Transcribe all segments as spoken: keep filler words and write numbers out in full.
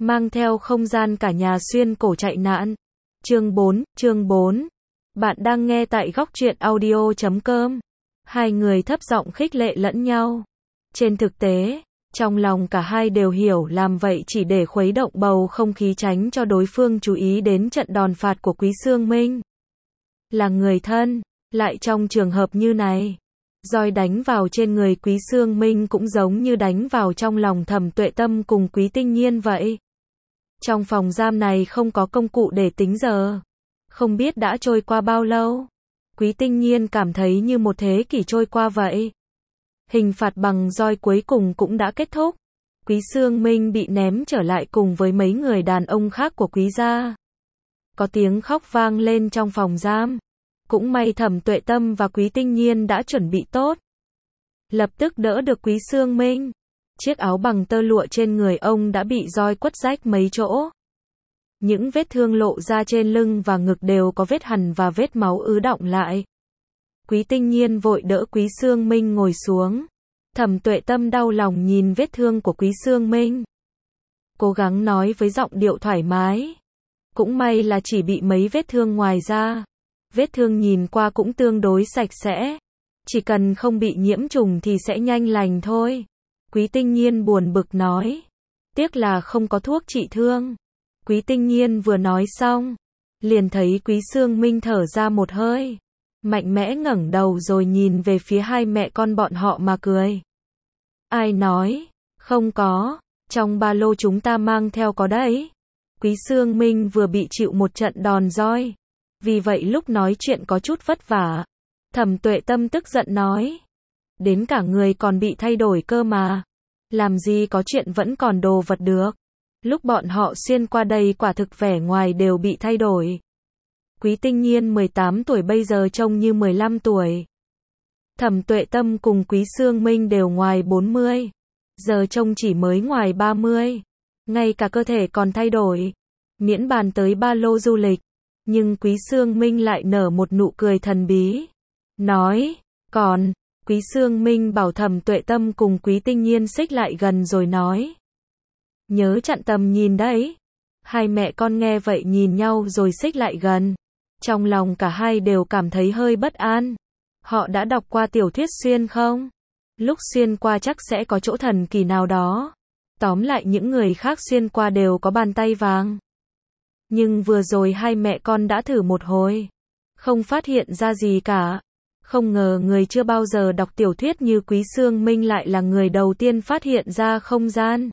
mang theo không gian cả nhà xuyên cổ chạy nạn. Chương bốn, chương bốn. Bạn đang nghe tại góc truyện audio chấm com. Hai người thấp giọng khích lệ lẫn nhau. Trên thực tế, trong lòng cả hai đều hiểu làm vậy chỉ để khuấy động bầu không khí, tránh cho đối phương chú ý đến trận đòn phạt của Quý Xương Minh. Là người thân, lại trong trường hợp như này, roi đánh vào trên người Quý Xương Minh cũng giống như đánh vào trong lòng Thẩm Tuệ Tâm cùng Quý Tinh Nhiên vậy. Trong phòng giam này không có công cụ để tính giờ. Không biết đã trôi qua bao lâu. Quý Tinh Nhiên cảm thấy như một thế kỷ trôi qua vậy. Hình phạt bằng roi cuối cùng cũng đã kết thúc. Quý Xương Minh bị ném trở lại cùng với mấy người đàn ông khác của Quý gia. Có tiếng khóc vang lên trong phòng giam. Cũng may Thẩm Tuệ Tâm và Quý Tinh Nhiên đã chuẩn bị tốt. Lập tức đỡ được Quý Xương Minh. Chiếc áo bằng tơ lụa trên người ông đã bị roi quất rách mấy chỗ. Những vết thương lộ ra trên lưng và ngực đều có vết hằn và vết máu ứ đọng lại. Quý Tinh Nhiên vội đỡ Quý Xương Minh ngồi xuống. Thẩm Tuệ Tâm đau lòng nhìn vết thương của Quý Xương Minh. Cố gắng nói với giọng điệu thoải mái. Cũng may là chỉ bị mấy vết thương ngoài da. Vết thương nhìn qua cũng tương đối sạch sẽ. Chỉ cần không bị nhiễm trùng thì sẽ nhanh lành thôi. Quý Tinh Nhiên buồn bực nói. Tiếc là không có thuốc trị thương. Quý Tinh Nhiên vừa nói xong, liền thấy Quý Xương Minh thở ra một hơi. Mạnh mẽ ngẩng đầu rồi nhìn về phía hai mẹ con bọn họ mà cười. Ai nói? Không có. Trong ba lô chúng ta mang theo có đấy. Quý Xương Minh vừa bị chịu một trận đòn roi. Vì vậy lúc nói chuyện có chút vất vả. Thẩm Tuệ Tâm tức giận nói. Đến cả người còn bị thay đổi cơ mà. Làm gì có chuyện vẫn còn đồ vật được. Lúc bọn họ xuyên qua đây quả thực vẻ ngoài đều bị thay đổi. Quý Tinh Nhiên mười tám tuổi bây giờ trông như mười lăm tuổi. Thẩm Tuệ Tâm cùng Quý Xương Minh đều ngoài bốn mươi. Giờ trông chỉ mới ngoài ba mươi. Ngay cả cơ thể còn thay đổi. Miễn bàn tới ba lô du lịch. Nhưng Quý Xương Minh lại nở một nụ cười thần bí. Nói, còn, Quý Xương Minh bảo Thẩm Tuệ Tâm cùng Quý Tinh Nhiên xích lại gần rồi nói. Nhớ chặn tầm nhìn đấy. Hai mẹ con nghe vậy nhìn nhau rồi xích lại gần. Trong lòng cả hai đều cảm thấy hơi bất an. Họ đã đọc qua tiểu thuyết xuyên không? Lúc xuyên qua chắc sẽ có chỗ thần kỳ nào đó. Tóm lại những người khác xuyên qua đều có bàn tay vàng. Nhưng vừa rồi hai mẹ con đã thử một hồi. Không phát hiện ra gì cả. Không ngờ người chưa bao giờ đọc tiểu thuyết như Quý Xương Minh lại là người đầu tiên phát hiện ra không gian.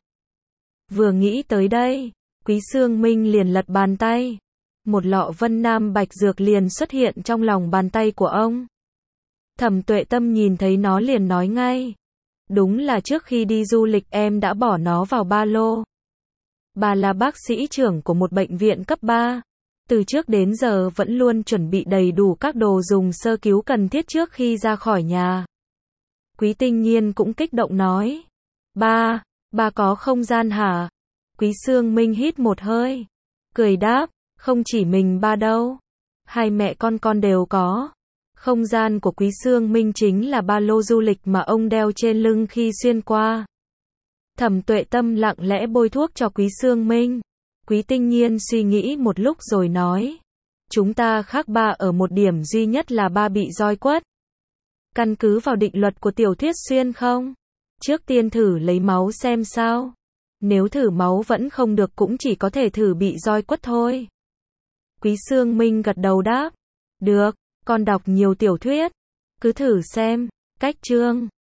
Vừa nghĩ tới đây, Quý Xương Minh liền lật bàn tay. Một lọ Vân Nam Bạch Dược liền xuất hiện trong lòng bàn tay của ông. Thẩm Tuệ Tâm nhìn thấy nó liền nói ngay. Đúng là trước khi đi du lịch em đã bỏ nó vào ba lô. Bà là bác sĩ trưởng của một bệnh viện cấp ba. Từ trước đến giờ vẫn luôn chuẩn bị đầy đủ các đồ dùng sơ cứu cần thiết trước khi ra khỏi nhà. Quý Tinh Nhiên cũng kích động nói. Ba, ba có không gian hả? Quý Xương Minh hít một hơi. Cười đáp, không chỉ mình ba đâu. Hai mẹ con con đều có. Không gian của Quý Xương Minh chính là ba lô du lịch mà ông đeo trên lưng khi xuyên qua. Thẩm Tuệ Tâm lặng lẽ bôi thuốc cho Quý Xương Minh. Quý Tinh Nhiên suy nghĩ một lúc rồi nói. Chúng ta khác ba ở một điểm duy nhất là ba bị roi quất. Căn cứ vào định luật của tiểu thuyết xuyên không? Trước tiên thử lấy máu xem sao. Nếu thử máu vẫn không được cũng chỉ có thể thử bị roi quất thôi. Quý Xương Minh gật đầu đáp. Được, con đọc nhiều tiểu thuyết. Cứ thử xem. Cách chương